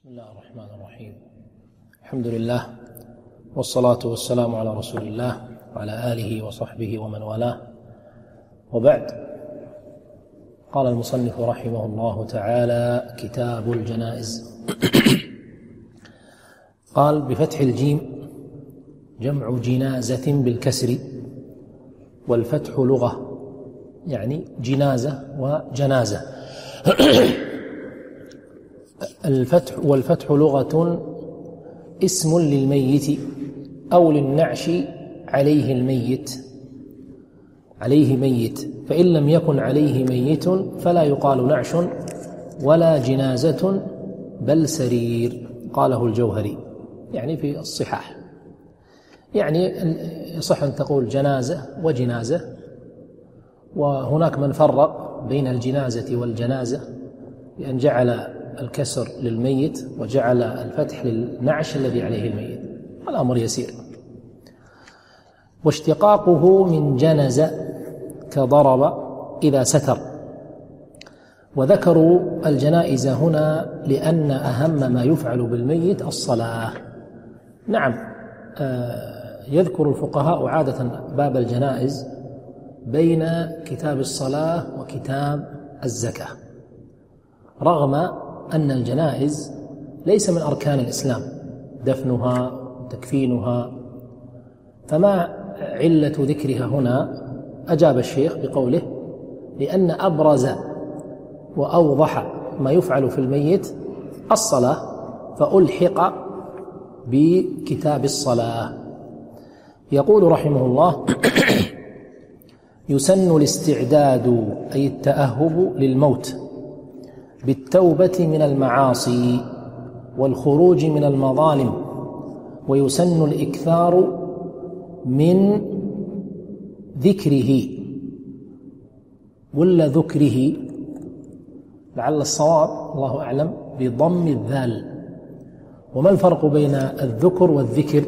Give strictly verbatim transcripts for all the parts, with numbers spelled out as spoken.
بسم الله الرحمن الرحيم. الحمد لله والصلاة والسلام على رسول الله وعلى آله وصحبه ومن والاه، وبعد. قال المصنف رحمه الله تعالى: كتاب الجنائز. قال بفتح الجيم جمع جنازة بالكسر، والفتح لغة يعني جنازة وجنازة. الفتح والفتح لغة اسم للميت أو للنعش عليه الميت عليه ميت، فإن لم يكن عليه ميت فلا يقال نعش ولا جنازة بل سرير. قاله الجوهري يعني في الصحاح، يعني يصح أن تقول جنازة وجنازة، وهناك من فرق بين الجنازة والجنازة بأن جعل الكسر للميت وجعل الفتح للنعش الذي عليه الميت، الأمر يسير. واشتقاقه من جنز كضرب إذا ستر. وذكروا الجنائز هنا لأن أهم ما يفعل بالميت الصلاة. نعم، يذكر الفقهاء عادة باب الجنائز بين كتاب الصلاة وكتاب الزكاة، رغم أن الجنائز ليس من أركان الإسلام دفنها وتكفينها، فما علة ذكرها هنا؟ أجاب الشيخ بقوله: لأن أبرز وأوضح ما يفعل في الميت الصلاة، فألحق بكتاب الصلاة. يقول رحمه الله: يسن الاستعداد أي التأهب للموت بالتوبة من المعاصي والخروج من المظالم، ويسن الإكثار من ذكره ولا ذكره، لعل الصواب الله أعلم بضم الذال. وما الفرق بين الذكر والذكر؟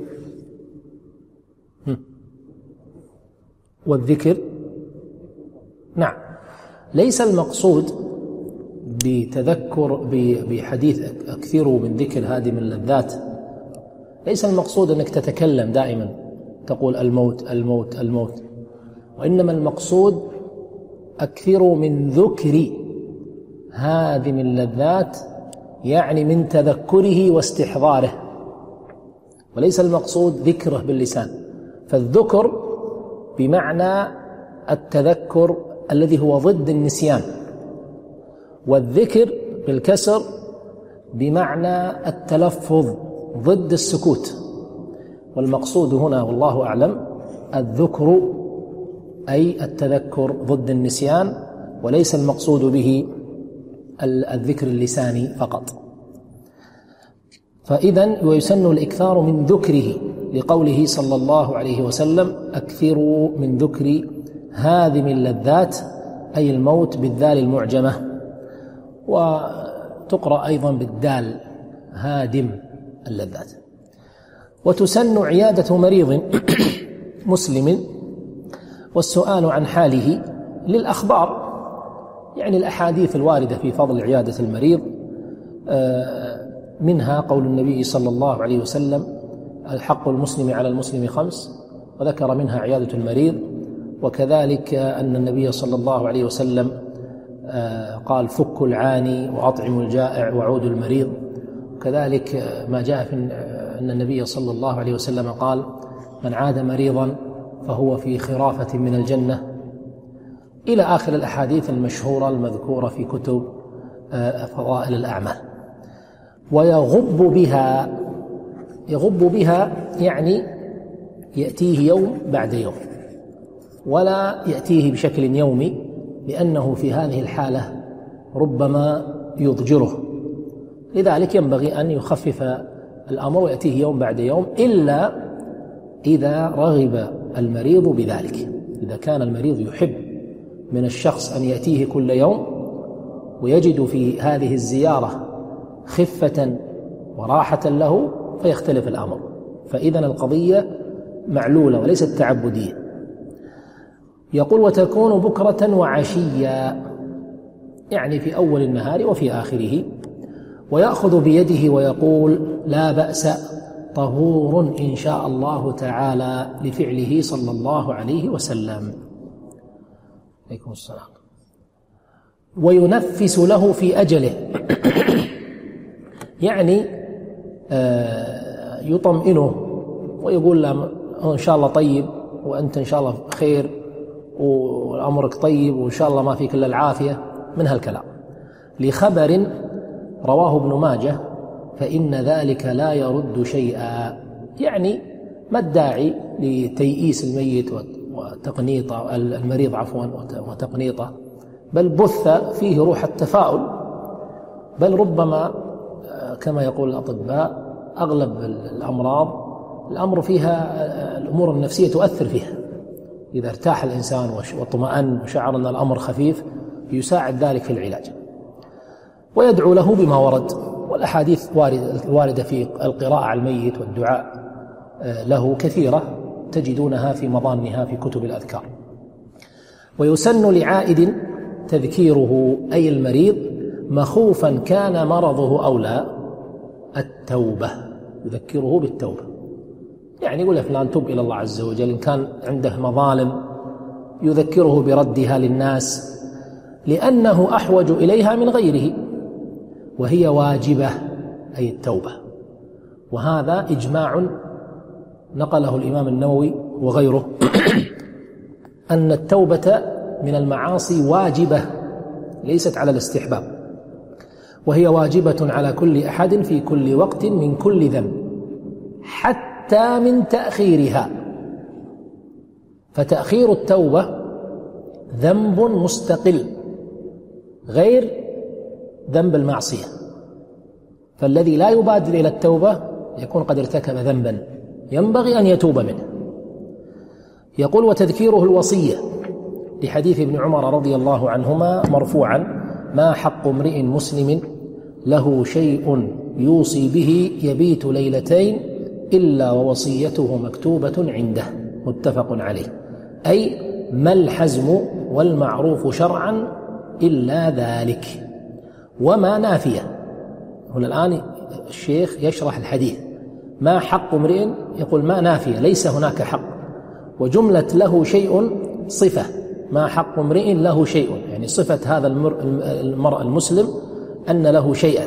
والذكر نعم، ليس المقصود بتذكر بحديث أكثروا من ذكر هادم اللذات، ليس المقصود أنك تتكلم دائما تقول الموت الموت الموت، وإنما المقصود أكثروا من ذكر هادم اللذات، يعني من تذكره واستحضاره، وليس المقصود ذكره باللسان. فالذكر بمعنى التذكر الذي هو ضد النسيان، والذكر بالكسر بمعنى التلفظ ضد السكوت. والمقصود هنا والله أعلم الذكر أي التذكر ضد النسيان، وليس المقصود به الذكر اللساني فقط. فإذن ويسن الإكثار من ذكره لقوله صلى الله عليه وسلم: أكثروا من ذكر هادم اللذات، أي الموت بالذال المعجمة، وتقرأ أيضا بالدال هادم اللذات. وتسن عيادة مريض مسلم والسؤال عن حاله للأخبار، يعني الأحاديث الواردة في فضل عيادة المريض، منها قول النبي صلى الله عليه وسلم: الحق المسلم على المسلم خمس، وذكر منها عيادة المريض. وكذلك أن النبي صلى الله عليه وسلم قال: فك العاني وأطعم الجائع وعود المريض. وكذلك ما جاء في أن النبي صلى الله عليه وسلم قال: من عاد مريضا فهو في خرافة من الجنة، إلى آخر الأحاديث المشهورة المذكورة في كتب فضائل الأعمال. ويغب بها، يغب بها يعني يأتيه يوم بعد يوم، ولا يأتيه بشكل يومي، لأنه في هذه الحالة ربما يضجره، لذلك ينبغي أن يخفف الأمر ويأتيه يوم بعد يوم، إلا إذا رغب المريض بذلك. إذا كان المريض يحب من الشخص أن يأتيه كل يوم ويجد في هذه الزيارة خفة وراحة له، فيختلف الأمر. فإذن القضية معلولة وليست تعبدية. يقول: وتكون بكرة وعشيا، يعني في أول النهار وفي آخره. ويأخذ بيده ويقول لا بأس طهور إن شاء الله تعالى لفعله صلى الله عليه وسلم. عليكم السلام. وينفس له في أجله يعني يطمئنه ويقول له إن شاء الله طيب، وأنت إن شاء الله خير، وأمرك طيب، وإن شاء الله ما فيك إلا العافية، من هالكلام. لخبر رواه ابن ماجه فإن ذلك لا يرد شيئا، يعني ما الداعي لتيئيس الميت وتقنيطه المريض عفوا وتقنيطه، بل بث فيه روح التفاؤل. بل ربما كما يقول الأطباء أغلب الأمراض الأمر فيها الأمور النفسية تؤثر فيها، إذا ارتاح الإنسان واطمأن وشعر أن الأمر خفيف يساعد ذلك في العلاج. ويدعو له بما ورد، والأحاديث واردة في القراءة على الميت والدعاء له كثيرة تجدونها في مضانها في كتب الأذكار. ويسن لعائد تذكيره أي المريض مخوفا كان مرضه أو لا التوبة، يذكره بالتوبة، يعني يقول فلان تب إلى الله عز وجل، إن كان عنده مظالم يذكره بردها للناس لأنه أحوج إليها من غيره، وهي واجبة أي التوبة. وهذا إجماع نقله الإمام النووي وغيره أن التوبة من المعاصي واجبة ليست على الاستحباب، وهي واجبة على كل أحد في كل وقت من كل ذنب حتى من تأخيرها. فتأخير التوبة ذنب مستقل غير ذنب المعصية، فالذي لا يبادر إلى التوبة يكون قد ارتكب ذنبا ينبغي أن يتوب منه. يقول وتذكيره الوصية لحديث ابن عمر رضي الله عنهما مرفوعا ما حق امرئ مسلم له شيء يوصي به يبيت ليلتين إلا ووصيته مكتوبة عنده، متفق عليه، أي ما الحزم والمعروف شرعا إلا ذلك وما نافية. هنا الآن الشيخ يشرح الحديث ما حق امرئ، يقول ما نافية ليس هناك حق، وجملة له شيء صفة، ما حق امرئ له شيء، يعني صفة هذا المرء المسلم أن له شيئا،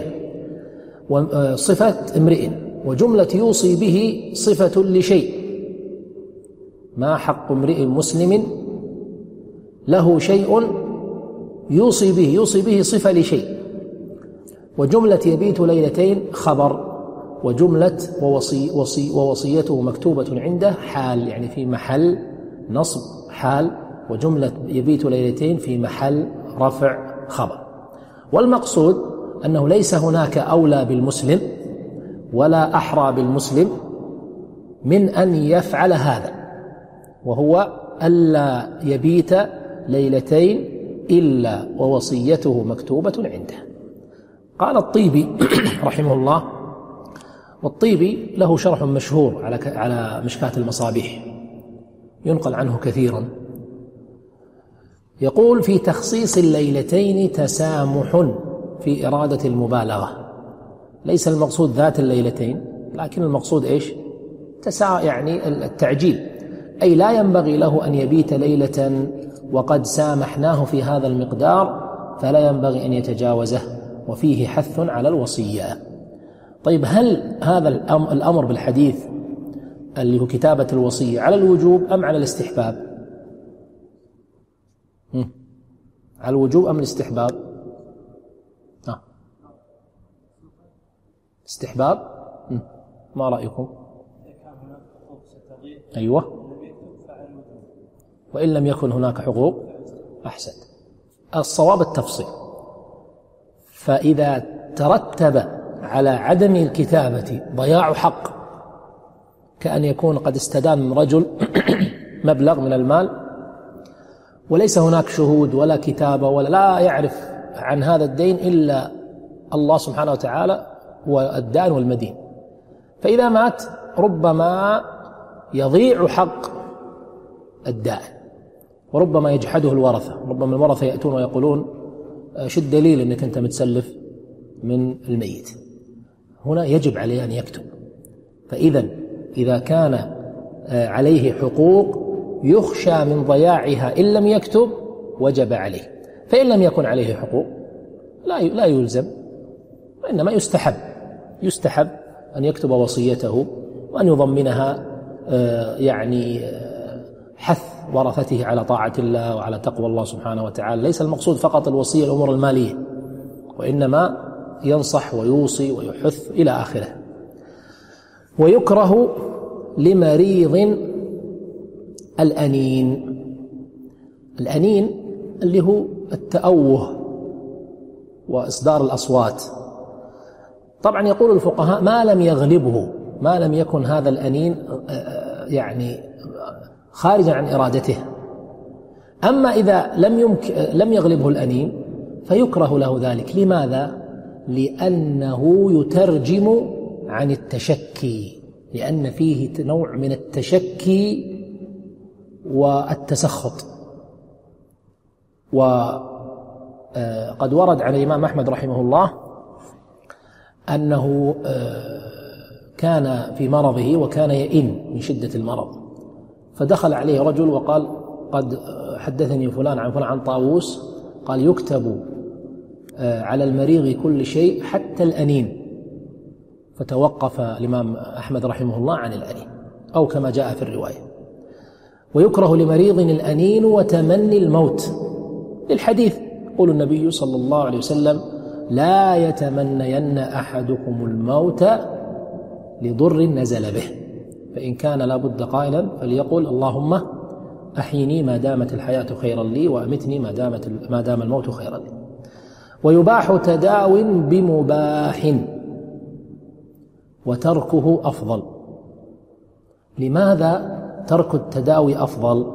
وصفة امرئ، وجملة يوصي به صفة لشيء، ما حق امرئ مسلم له شيء يوصي به، يوصي به صفة لشيء، وجملة يبيت ليلتين خبر، وجملة ووصي وصي ووصيته مكتوبة عنده حال، يعني في محل نصب حال، وجملة يبيت ليلتين في محل رفع خبر. والمقصود أنه ليس هناك أولى بالمسلم ولا أحرى بالمسلم من أن يفعل هذا، وهو ألا يبيت ليلتين إلا ووصيته مكتوبة عنده. قال الطيبي رحمه الله، والطيبي له شرح مشهور على على مشكاة المصابيح ينقل عنه كثيرا، يقول في تخصيص الليلتين تسامح في إرادة المبالغة، ليس المقصود ذات الليلتين، لكن المقصود إيش؟ تسا يعني التعجيل، أي لا ينبغي له أن يبيت ليلة وقد سامحناه في هذا المقدار فلا ينبغي أن يتجاوزه، وفيه حث على الوصية. طيب هل هذا الأمر بالحديث اللي هو كتابة الوصية على الوجوب أم على الاستحباب؟ على الوجوب أم الاستحباب؟ آه. استحباب؟ ما رأيكم؟ أيوة، وإن لم يكن هناك حقوق أحسن. الصواب التفصيل، فإذا ترتب على عدم الكتابة ضياع حق، كأن يكون قد استدان من رجل مبلغ من المال وليس هناك شهود ولا كتابة ولا لا يعرف عن هذا الدين إلا الله سبحانه وتعالى والدان والمدين، فإذا مات ربما يضيع حق الدائن، وربما يجحده الورثة، ربما الورثة يأتون ويقولون شو الدليل أنك أنت متسلف؟ من الميت. هنا يجب عليه أن يكتب. فإذا إذا كان عليه حقوق يخشى من ضياعها إن لم يكتب وجب عليه. فإن لم يكن عليه حقوق لا لا يلزم، وإنما يستحب يستحب أن يكتب وصيته وأن يضمنها يعني حث ورثته على طاعة الله وعلى تقوى الله سبحانه وتعالى. ليس المقصود فقط الوصية الأمور المالية، وإنما ينصح ويوصي ويحث إلى آخره. ويكره لمريض الأنين. الأنين اللي هو التأوه وإصدار الأصوات. طبعا يقول الفقهاء ما لم يغلبه، ما لم يكن هذا الأنين يعني خارجا عن إرادته. أما إذا لم يمكن لم يغلبه الأنين فيكره له ذلك. لماذا؟ لأنه يترجم عن التشكي، لأن فيه نوع من التشكي والتسخط. وقد ورد عن الإمام أحمد رحمه الله أنه كان في مرضه وكان يئن من شدة المرض، فدخل عليه رجل وقال قد حدثني فلان عن فلان عن طاووس قال يكتب على المريض كل شيء حتى الأنين. فتوقف الإمام أحمد رحمه الله عن الأنين، أو كما جاء في الرواية. ويكره لمريض الأنين وتمني الموت، للحديث يقول النبي صلى الله عليه وسلم لا يتمنين أحدكم الموت لضر نزل به، فإن كان لا بد قائلا فليقل اللهم أحيني ما دامت الحياة خيرا لي وأمتني ما دامت ما دام الموت خيرا لي. ويباح تداو بمباح وتركه أفضل. لماذا ترك التداوي أفضل؟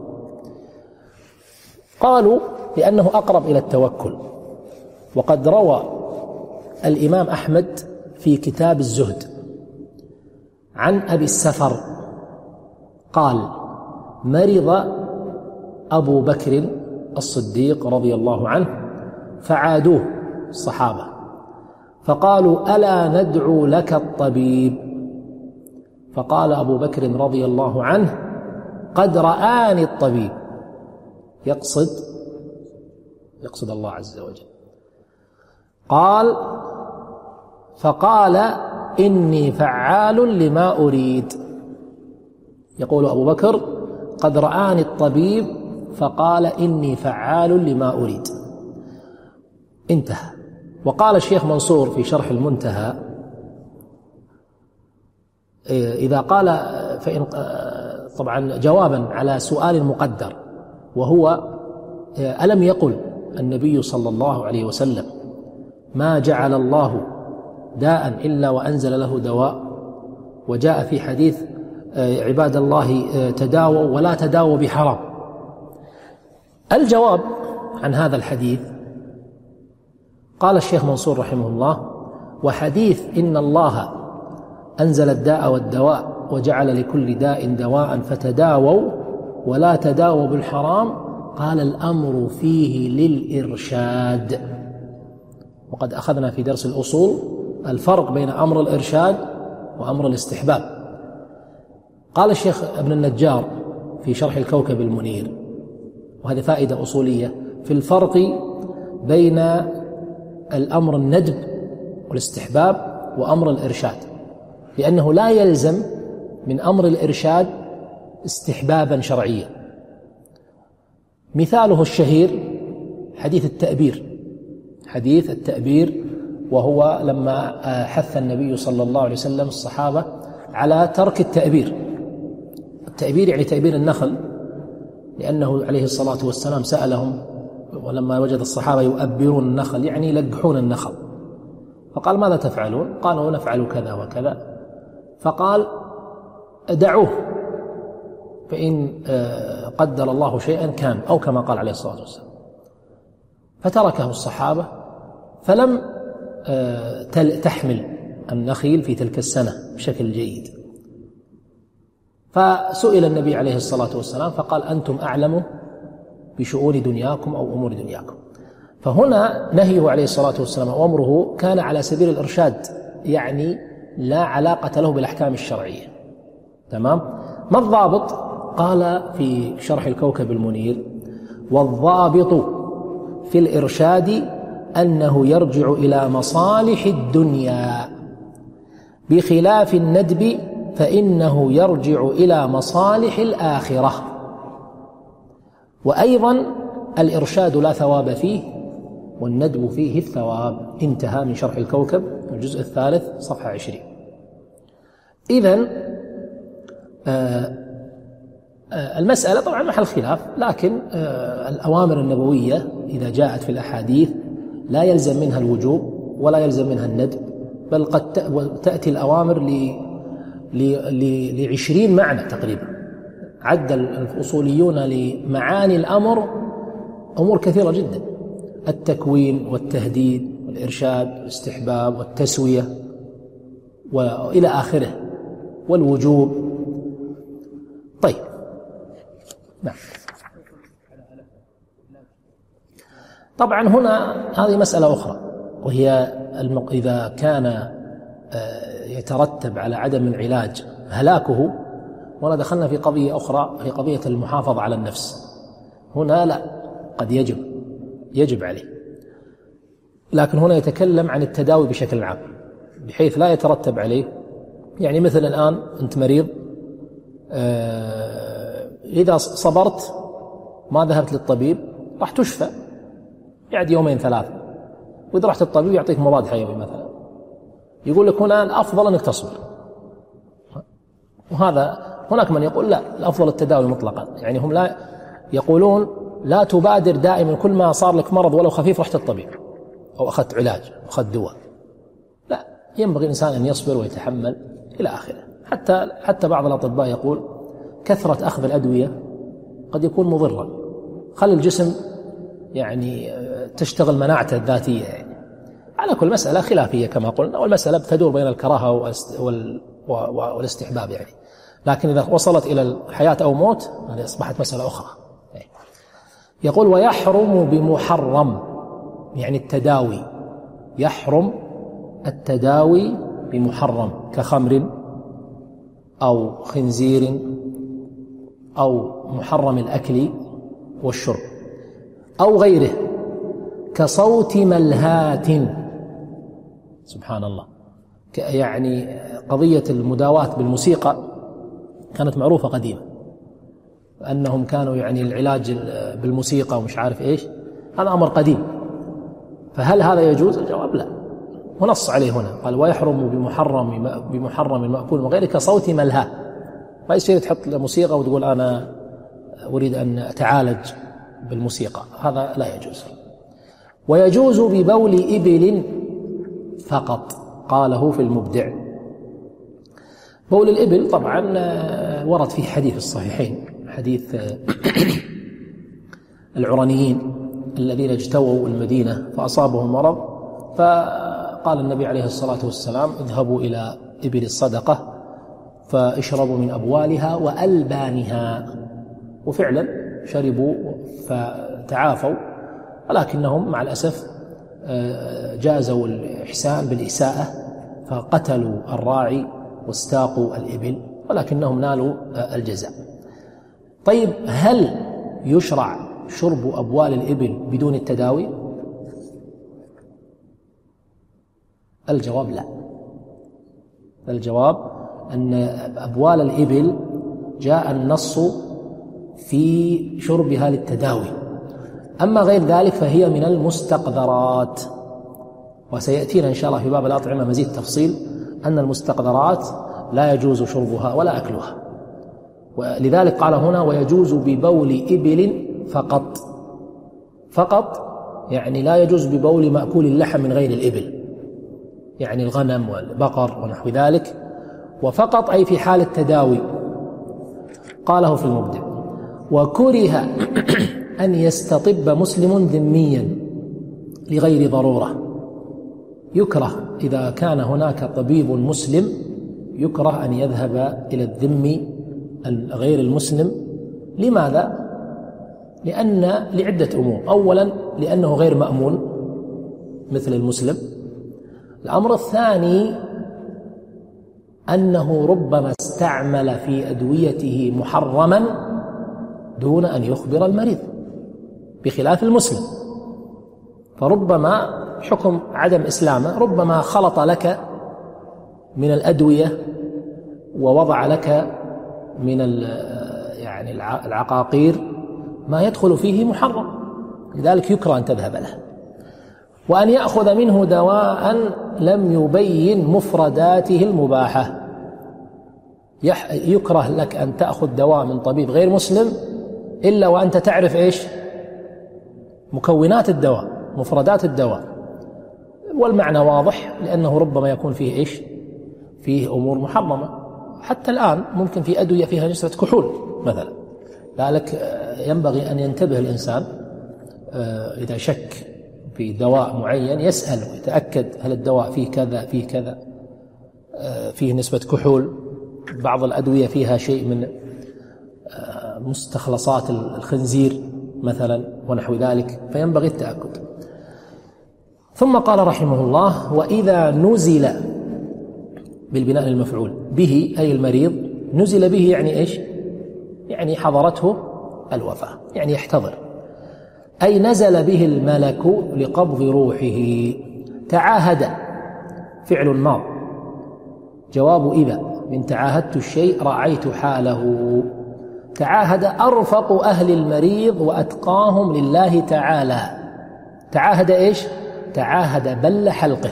قالوا لأنه أقرب إلى التوكل. وقد روى الإمام أحمد في كتاب الزهد عن أبي السفر قال مرض أبو بكر الصديق رضي الله عنه فعادوه الصحابة فقالوا ألا ندعو لك الطبيب؟ فقال أبو بكر رضي الله عنه قد رآني الطبيب، يقصد يقصد الله عز وجل. قال فقال إني فعال لما أريد. يقول أبو بكر قد رآني الطبيب فقال إني فعال لما أريد. انتهى. وقال الشيخ منصور في شرح المنتهى إذا قال فإن طبعا جوابا على سؤال مقدر، وهو ألم يقل النبي صلى الله عليه وسلم ما جعل الله داء إلا وأنزل له دواء، وجاء في حديث عباد الله تداووا ولا تداووا بحرام. الجواب عن هذا الحديث قال الشيخ منصور رحمه الله وحديث إن الله أنزل الداء والدواء وجعل لكل داء دواء فتداووا ولا تداووا بالحرام، قال الأمر فيه للإرشاد. وقد أخذنا في درس الأصول الفرق بين أمر الإرشاد وأمر الاستحباب. قال الشيخ ابن النجار في شرح الكوكب المنير، وهذه فائدة أصولية في الفرق بين الأمر الندب والاستحباب وأمر الإرشاد، لأنه لا يلزم من أمر الإرشاد استحبابا شرعيا. مثاله الشهير حديث التأبير، حديث التأبير، وهو لما حث النبي صلى الله عليه وسلم الصحابة على ترك التأبير. التأبير يعني تأبير النخل، لأنه عليه الصلاة والسلام سألهم ولما وجد الصحابة يؤبرون النخل يعني يلقحون النخل، فقال ماذا تفعلون؟ قالوا نفعل كذا وكذا. فقال دعوه فإن قدر الله شيئا كان، أو كما قال عليه الصلاة والسلام. فتركه الصحابة فلم تحمل النخيل في تلك السنة بشكل جيد. فسئل النبي عليه الصلاة والسلام فقال أنتم أعلم بشؤون دنياكم أو أمور دنياكم. فهنا نهيه عليه الصلاة والسلام وأمره كان على سبيل الإرشاد، يعني لا علاقة له بالأحكام الشرعية. تمام؟ ما الضابط؟ قال في شرح الكوكب المنير: والضابط في الإرشاد أنه يرجع إلى مصالح الدنيا، بخلاف الندب فإنه يرجع إلى مصالح الآخرة. وأيضا الإرشاد لا ثواب فيه والندب فيه الثواب. انتهى من شرح الكوكب الجزء الثالث صفحة عشرين. إذن آه المسألة طبعا محل خلاف، لكن آه الأوامر النبوية إذا جاءت في الأحاديث لا يلزم منها الوجوب ولا يلزم منها الندب، بل قد تأتي الأوامر لعشرين معنى تقريبا. عد الأصوليون لمعاني الأمر أمور كثيرة جدا: التكوين والتهديد والإرشاد والاستحباب والتسوية وإلى آخره، والوجوب. طيب، نعم. طبعا هنا هذه مسألة أخرى، وهي إذا كان يترتب على عدم العلاج هلاكه. ولا دخلنا في قضية أخرى، في قضية المحافظة على النفس. هنا لا، قد يجب يجب عليه، لكن هنا يتكلم عن التداوي بشكل عام بحيث لا يترتب عليه. يعني مثل الآن أنت مريض، إذا صبرت ما ذهبت للطبيب راح تشفى بعد يومين ثلاثة، وإذا رحت الطبيب يعطيك مضاد حيوي مثلا، يقول لك هنا الأفضل أنك تصبر. وهذا هناك من يقول لا، الأفضل التداوي مطلقا. يعني هم لا يقولون لا تبادر دائما كل ما صار لك مرض ولو خفيف رحت الطبيب أو أخذت علاج أو أخذت دواء. لا، ينبغي الإنسان أن يصبر ويتحمل إلى آخره. حتى حتى بعض الأطباء يقول كثرة أخذ الأدوية قد يكون مضرا، خلي الجسم يعني تشتغل مناعته الذاتية. يعني على كل مسألة خلافية كما قلنا، والمسألة تدور بين الكراهة والاستحباب يعني. لكن إذا وصلت إلى الحياة أو موت هذه أصبحت مسألة أخرى. يقول: ويحرم بمحرم، يعني التداوي يحرم التداوي بمحرم كخمر أو خنزير أو محرم الأكل والشرب أو غيره كصوت ملهات. سبحان الله. يعني قضية المداواة بالموسيقى كانت معروفة قديما، أنهم كانوا يعني العلاج بالموسيقى ومش عارف إيش، هذا أمر قديم. فهل هذا يجوز؟ الجواب لا، ونص عليه هنا قال: ويحرم بمحرم بمحرم المأكول وغيره كصوت ملهى. ما يصير تحط موسيقى وتقول أنا أريد أن أتعالج بالموسيقى، هذا لا يجوز. ويجوز ببول إبل فقط، قاله في المبدع. بول الإبل طبعا ورد فيه حديث الصحيحين، حديث العرنيين الذين اجتووا المدينة فأصابهم مرض، فقال النبي عليه الصلاة والسلام: اذهبوا إلى إبل الصدقة فاشربوا من أبوالها وألبانها. وفعلا شربوا فتعافوا، ولكنهم مع الأسف جازوا الإحسان بالإساءة فقتلوا الراعي واستاقوا الإبل، ولكنهم نالوا الجزاء. طيب، هل يشرع شرب أبوال الإبل بدون التداوي؟ الجواب لا. الجواب أن أبوال الإبل جاء النص في شربها للتداوي، أما غير ذلك فهي من المستقذرات. وسيأتينا إن شاء الله في باب الأطعمة مزيد تفصيل أن المستقذرات لا يجوز شربها ولا أكلها. ولذلك قال هنا: ويجوز ببول إبل فقط. فقط يعني لا يجوز ببول مأكول اللحم من غير الإبل، يعني الغنم والبقر ونحو ذلك. وفقط أي في حال التداوي، قاله في المبدع. وكره أن يستطب مسلم ذميا لغير ضرورة. يكره إذا كان هناك طبيب مسلم، يكره أن يذهب إلى الذمي غير المسلم. لماذا؟ لأن لعدة أمور. أولا لأنه غير مأمون مثل المسلم. الأمر الثاني أنه ربما استعمل في أدويته محرما دون أن يخبر المريض بخلاف المسلم، فربما حكم عدم إسلامه ربما خلط لك من الأدوية ووضع لك من يعني العقاقير ما يدخل فيه محرم، لذلك يكره أن تذهب له. وأن يأخذ منه دواء لم يبين مفرداته المباحة، يكره لك أن تأخذ دواء من طبيب غير مسلم إلا وأنت تعرف إيش مكونات الدواء، مفردات الدواء، والمعنى واضح لأنه ربما يكون فيه إيش فيه أمور محرمة. حتى الآن ممكن في أدوية فيها نسبة كحول مثلا، لذلك ينبغي أن ينتبه الإنسان إذا شك في دواء معين يسأل ويتأكد هل الدواء فيه كذا فيه كذا، فيه نسبة كحول، بعض الأدوية فيها شيء من مستخلصات الخنزير مثلا ونحو ذلك، فينبغي التأكد. ثم قال رحمه الله: وإذا نزل بالبناء المفعول به أي المريض، نزل به يعني إيش؟ يعني حضرته الوفاة، يعني يحتضر، أي نزل به الملك لقبض روحه. تعاهد فعل ماض، جواب إذا من تعاهدت الشيء رعيت حاله. تعاهد أرفق أهل المريض وأتقاهم لله تعالى. تعاهد إيش؟ تعاهد بل حلقه،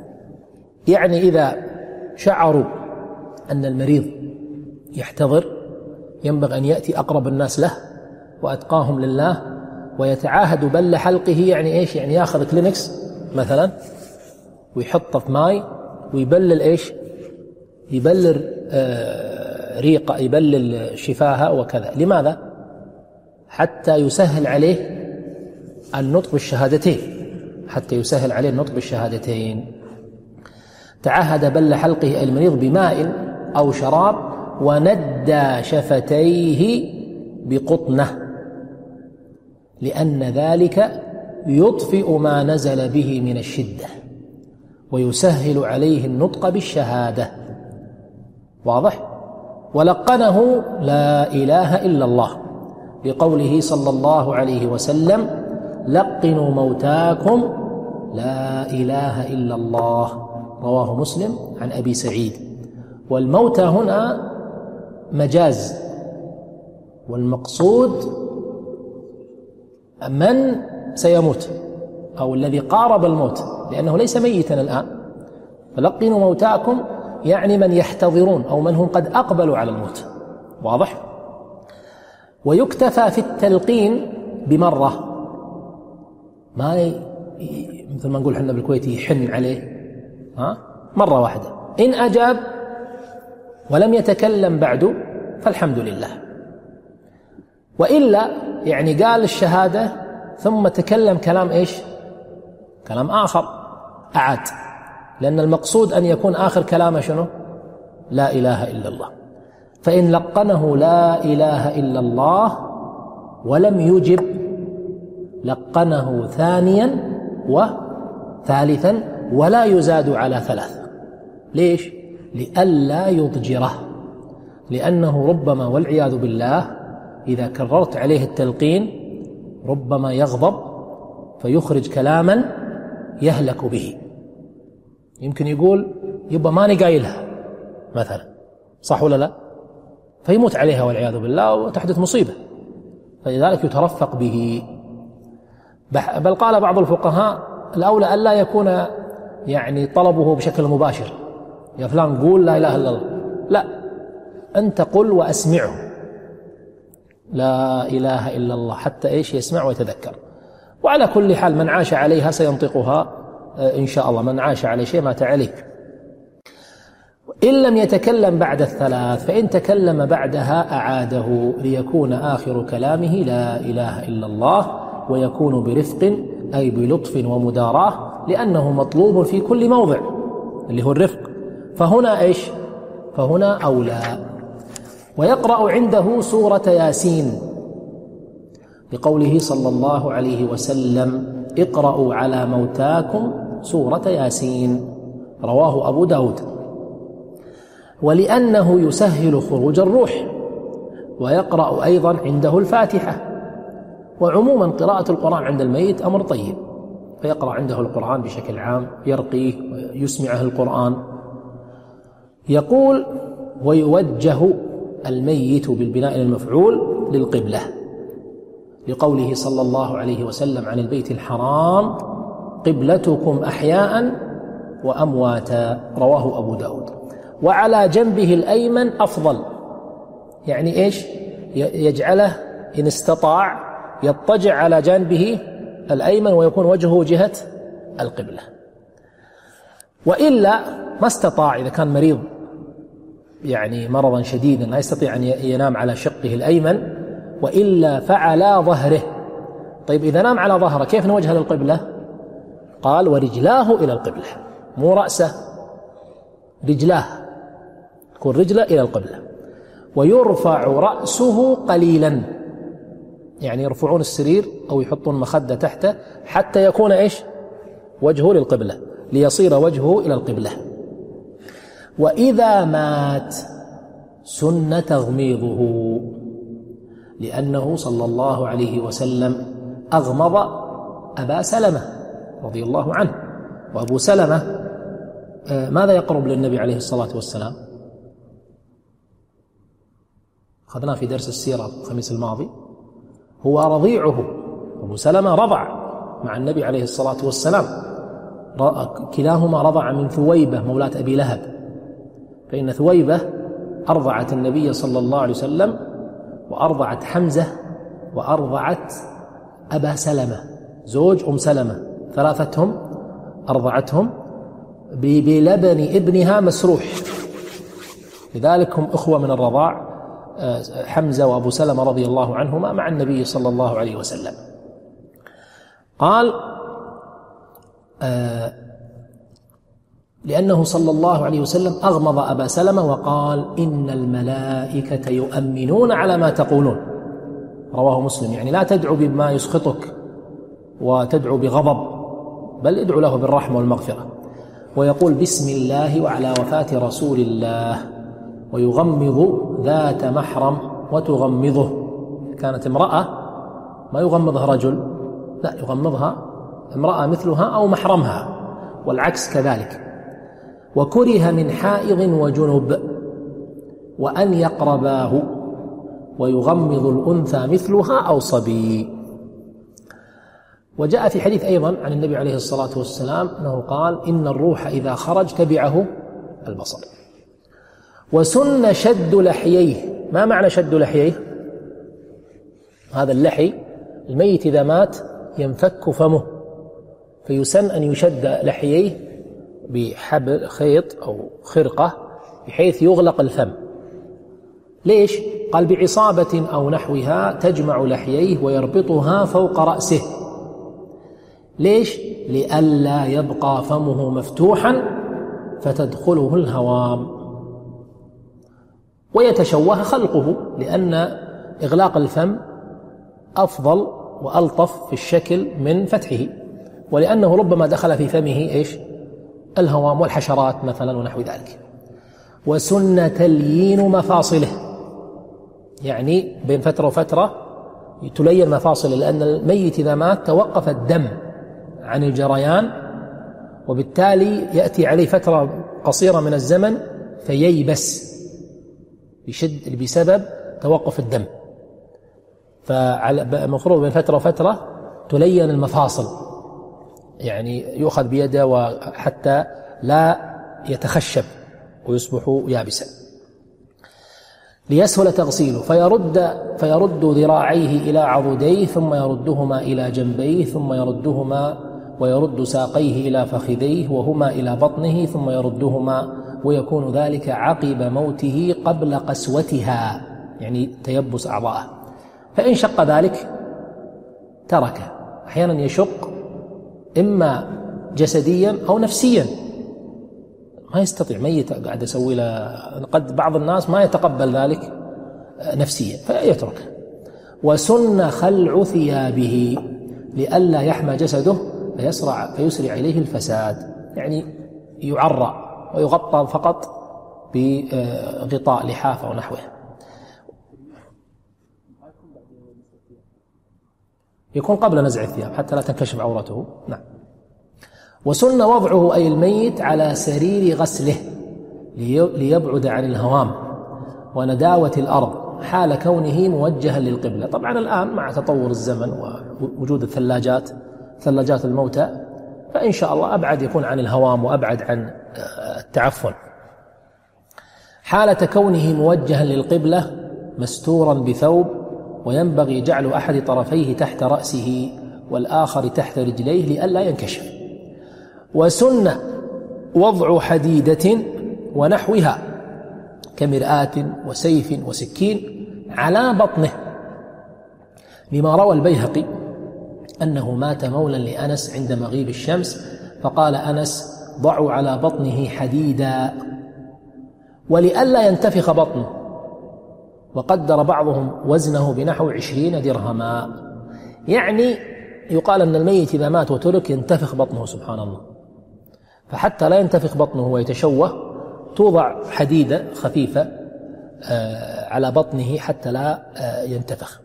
يعني إذا شعروا أن المريض يحتضر ينبغي أن يأتي أقرب الناس له وأتقاهم لله ويتعاهد بل حلقه. يعني إيش؟ يعني يأخذ كلينكس مثلا ويحطه في ماء ويبلل إيش؟ يبلل آه ريقة، يبلل شفاها وكذا. لماذا؟ حتى يسهل عليه النطق بالشهادتين، حتى يسهل عليه النطق بالشهادتين. تعهد بل حلقه المريض بماء أو شراب وندى شفتيه بقطنه، لأن ذلك يطفئ ما نزل به من الشدة ويسهل عليه النطق بالشهادة. واضح؟ ولقنه لا إله إلا الله لقوله صلى الله عليه وسلم: لقنوا موتاكم لا إله إلا الله، رواه مسلم عن أبي سعيد. والموتى هنا مجاز، والمقصود من سيموت أو الذي قارب الموت، لأنه ليس ميتا الآن. فلقنوا موتاكم يعني من يحتضرون أو من هم قد أقبلوا على الموت. واضح؟ ويكتفى في التلقين بمرة، ما ي... مثل ما نقول حنا بالكويت يحن عليه، ها؟ مرة واحدة. إن أجاب ولم يتكلم بعد فالحمد لله، وإلا يعني قال الشهادة ثم تكلم كلام إيش؟ كلام آخر، أعاد، لأن المقصود أن يكون آخر كلامه شنو؟ لا إله إلا الله. فإن لقنه لا إله إلا الله ولم يجب لقنه ثانيا وثالثا ولا يزاد على ثلاث. ليش؟ لئلا يضجره، لأنه ربما والعياذ بالله إذا كررت عليه التلقين ربما يغضب فيخرج كلاما يهلك به. يمكن يقول يبقى ماني قايلها مثلا، صح ولا لا؟ فيموت عليها والعياذ بالله وتحدث مصيبة. فلذلك يترفق به. بل قال بعض الفقهاء الأولى ألا يكون يعني طلبه بشكل مباشر، يا فلان قول لا إله إلا الله، لا، أنت قل وأسمعه لا إله إلا الله حتى إيش يسمع ويتذكر. وعلى كل حال من عاش عليها سينطقها إن شاء الله، من عاش على شيء مات عليه. إن لم يتكلم بعد الثلاث فإن تكلم بعدها أعاده ليكون آخر كلامه لا إله إلا الله، ويكون برفق أي بلطف ومداراة، لأنه مطلوب في كل موضع اللي هو الرفق. فهنا إيش؟ فهنا أولى. ويقرأ عنده سورة ياسين، لقوله صلى الله عليه وسلم: اقرأوا على موتاكم سورة ياسين، رواه أبو داود. ولأنه يسهل خروج الروح، ويقرأ أيضا عنده الفاتحة. وعموما قراءة القرآن عند الميت أمر طيب، فيقرأ عنده القرآن بشكل عام، يرقيه ويسمعه القرآن. يقول: ويوجه الميت بالبناء المفعول للقبلة، لقوله صلى الله عليه وسلم عن البيت الحرام: قبلتكم أحياء وأمواتا، رواه أبو داود. وعلى جنبه الأيمن أفضل، يعني إيش؟ يجعله إن استطاع يضطجع على جانبه الأيمن ويكون وجهه جهة القبلة. وإلا ما استطاع، إذا كان مريض يعني مرضا شديدا لا يستطيع أن ينام على شقه الأيمن، وإلا فعلى ظهره. طيب إذا نام على ظهره كيف نوجه للقبلة؟ قال: ورجلاه إلى القبلة، مو رأسه، رجلاه، تكون رجله إلى القبلة. ويرفع رأسه قليلا، يعني يرفعون السرير أو يحطون مخدة تحته حتى يكون إيش؟ وجهه للقبلة، ليصير وجهه إلى القبلة. وإذا مات سن تغميضه، لأنه صلى الله عليه وسلم أغمض أبا سلمة رضي الله عنه. وأبو سلمة ماذا يقرب للنبي عليه الصلاة والسلام؟ أخذناه في درس السيرة الخميس الماضي، هو رضيعه. أبو سلمة رضع مع النبي عليه الصلاة والسلام، كلاهما رضع من ثويبة مولاة أبي لهب، فإن ثويبة أرضعت النبي صلى الله عليه وسلم، وأرضعت حمزة، وأرضعت أبا سلمة زوج أم سلمة، ثلاثتهم أرضعتهم بلبن ابنها مسروح، لذلك هم أخوة من الرضاع، حمزة وأبو سلمة رضي الله عنهما مع النبي صلى الله عليه وسلم. قال: آه لأنه صلى الله عليه وسلم أغمض أبا سلمة وقال: إن الملائكة يؤمنون على ما تقولون، رواه مسلم. يعني لا تدعو بما يسخطك وتدعو بغضب، بل ادعو له بالرحمة والمغفرة. ويقول: بسم الله وعلى وفاة رسول الله. ويغمض ذات محرم وتغمضه، كانت امرأة ما يغمضها رجل، لا يغمضها امرأة مثلها أو محرمها، والعكس كذلك. وكره من حائض وجنب وأن يقرباه، ويغمض الأنثى مثلها أو صبي. وجاء في حديث أيضا عن النبي عليه الصلاة والسلام أنه قال: إن الروح إذا خرج تبعه البصر. وسن شد لحييه. ما معنى شد لحييه؟ هذا اللحي، الميت إذا مات ينفك فمه، فيسن أن يشد لحييه بحبل خيط أو خرقة بحيث يغلق الفم. ليش؟ قال: بعصابة أو نحوها تجمع لحييه ويربطها فوق رأسه. ليش؟ لئلا يبقى فمه مفتوحا فتدخله الهوام ويتشوه خلقه، لأن إغلاق الفم أفضل وألطف في الشكل من فتحه، ولأنه ربما دخل في فمه إيش؟ الهوام والحشرات مثلا ونحو ذلك. وسن تليين مفاصله، يعني بين فترة وفترة تلين مفاصله، لأن الميت إذا مات توقف الدم عن الجريان، وبالتالي يأتي عليه فترة قصيرة من الزمن فييبس بشد بسبب توقف الدم، فالمفروض بين فترة وفترة تلين المفاصل، يعني يؤخذ بيده وحتى لا يتخشب ويصبح يابسا ليسهل تغسيله. فيرد فيرد ذراعيه إلى عضديه، ثم يردهما إلى جنبيه، ثم يردهما ويرد ساقيه إلى فخذيه وهما إلى بطنه، ثم يردهما، ويكون ذلك عقب موته قبل قسوتها، يعني تيبس أعضائه. فإن شق ذلك تركه. أحيانا يشق إما جسديا أو نفسيا، ما يستطيع، ميت قاعد يسوي له، قد بعض الناس ما يتقبل ذلك نفسيا فيتركه. وسن خلع ثيابه لئلا يحمى جسده فيسرع, فيسرع إليه الفساد، يعني يعرى ويغطى فقط بغطاء لحافة ونحوه. يكون قبل نزع الثياب حتى لا تنكشف عورته. نعم. وسن وضعه أي الميت على سرير غسله ليبعد عن الهوام ونداوة الأرض حال كونه موجها للقبلة. طبعا الآن مع تطور الزمن ووجود الثلاجات ثلاجات الموتى فإن شاء الله أبعد يكون عن الهوام وأبعد عن التعفن. حالة كونه موجها للقبلة مستورا بثوب، وينبغي جعل أحد طرفيه تحت رأسه والآخر تحت رجليه لئلا ينكشف. وسن وضع حديدة ونحوها كمرآة وسيف وسكين على بطنه، لما روى البيهقي أنه مات مولا لأنس عند مغيب الشمس، فقال أنس: ضعوا على بطنه حديدا ولئلا ينتفخ بطنه، وقدر بعضهم وزنه بنحو عشرين درهما. يعني يقال أن الميت إذا مات وترك ينتفخ بطنه سبحان الله، فحتى لا ينتفخ بطنه ويتشوه توضع حديدة خفيفة على بطنه حتى لا ينتفخ.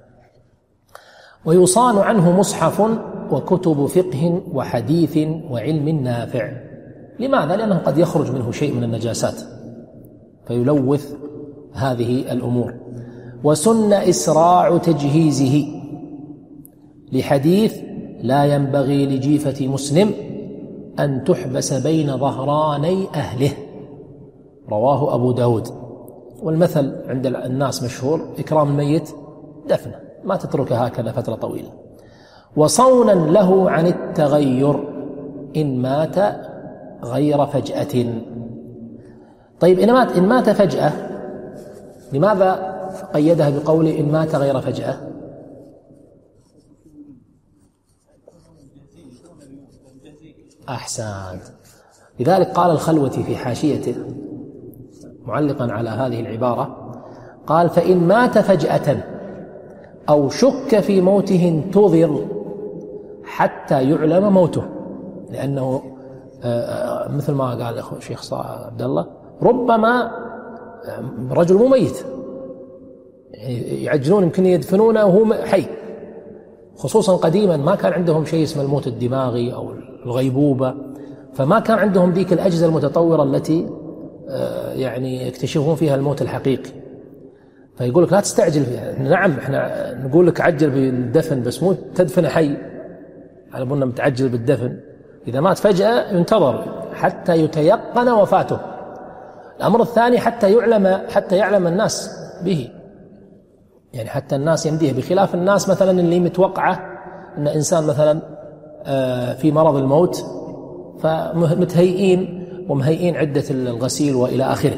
ويصان عنه مصحف وكتب فقه وحديث وعلم نافع. لماذا؟ لأنه قد يخرج منه شيء من النجاسات فيلوث هذه الأمور. وسن إسراع تجهيزه لحديث: لا ينبغي لجيفة مسلم أن تحبس بين ظهراني أهله، رواه أبو داود. والمثل عند الناس مشهور: إكرام الميت دفنه، ما تتركه هكذا فترة طويلة. وصونا له عن التغير إن مات غير فجأة. طيب إن مات, إن مات فجأة لماذا قيدها بقوله إن مات غير فجأة؟ أحسنت. لذلك قال الخلوتي في حاشيته معلقا على هذه العبارة، قال: فإن مات فجأة أو شك في موته انتظر حتى يعلم موته، لأنه مثل ما قال الشيخ عبد الله ربما رجل مميت يعجلون يمكن يدفنونه وهو حي، خصوصا قديما ما كان عندهم شيء اسمه الموت الدماغي أو الغيبوبة، فما كان عندهم ذيك الأجهزة المتطورة التي يعني يكتشفون فيها الموت الحقيقي. فيقول لك لا تستعجل فيها. نعم احنا نقول لك عجل بالدفن بس مو تدفن حي، على بالنا متعجل بالدفن. إذا مات فجأة ينتظر حتى يتيقن وفاته. الأمر الثاني حتى يعلم حتى يعلم الناس به، يعني حتى الناس يمديه، بخلاف الناس مثلا اللي متوقعة أن إنسان مثلا في مرض الموت فمتهيئين ومهيئين عدة الغسيل وإلى آخره.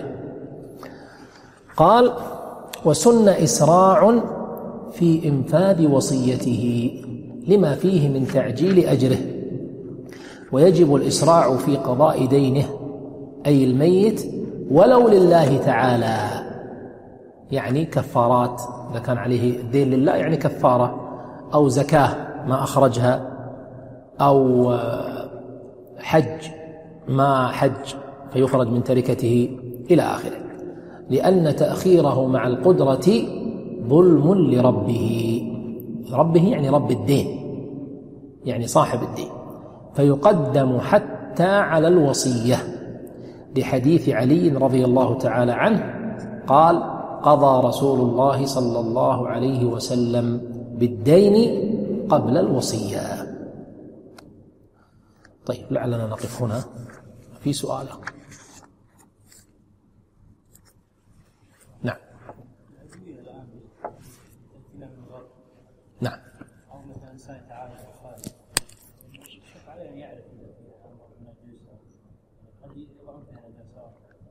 قال: وسن إسراع في إنفاذ وصيته لما فيه من تعجيل أجره، ويجب الإسراع في قضاء دينه أي الميت ولو لله تعالى، يعني كفارات إذا كان عليه الدين لله يعني كفارة، أو زكاة ما أخرجها، أو حج ما حج فيخرج من تركته إلى آخره، لأن تأخيره مع القدرة ظلم لربه. ربه يعني رب الدين، يعني صاحب الدين، فيقدم حتى على الوصية، لحديث علي رضي الله تعالى عنه قال: قضى رسول الله صلى الله عليه وسلم بالدين قبل الوصية. طيب لعلنا نقف هنا في سؤال. نعم نعم أو مثلا إنسان تعالى خالد شوف عليه أن يعرف الأمر من الجنس قد يضعون فيها النساء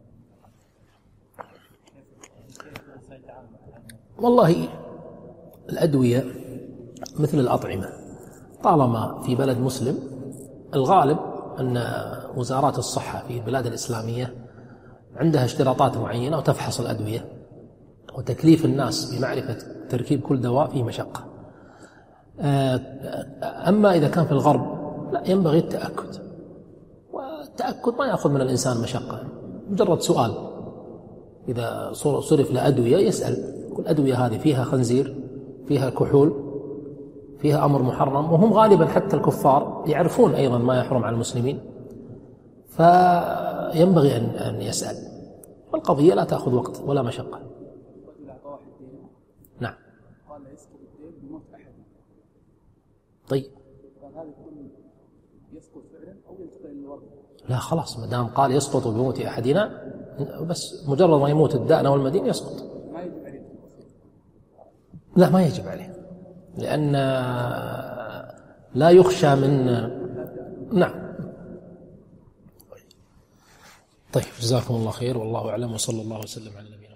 كيف الإنسان يتعامل معها؟ والله الأدوية مثل الأطعمة، طالما في بلد مسلم الغالب أن وزارات الصحة في البلاد الإسلامية عندها اشتراطات معينة وتفحص الأدوية وتكليف الناس بمعرفة تركيب كل دواء فيه مشقة. أما إذا كان في الغرب لا، ينبغي التأكد، والتأكد ما يأخذ من الإنسان مشقة، مجرد سؤال. إذا صرف لأدوية يسأل كل أدوية هذه فيها خنزير، فيها كحول، فيها أمر محرم، وهم غالبا حتى الكفار يعرفون أيضا ما يحرم على المسلمين، فينبغي أن يسأل، والقضية لا تأخذ وقت ولا مشقة. نعم. طيب لا خلاص، ما دام قال يسقط بموت أحدنا، بس مجرد ما يموت الداء والمدين يسقط. لا ما يجب عليه، لأن لا يخشى من. نعم. طيب جزاكم الله خير، والله أعلم، وصلى الله وسلم على نبينا.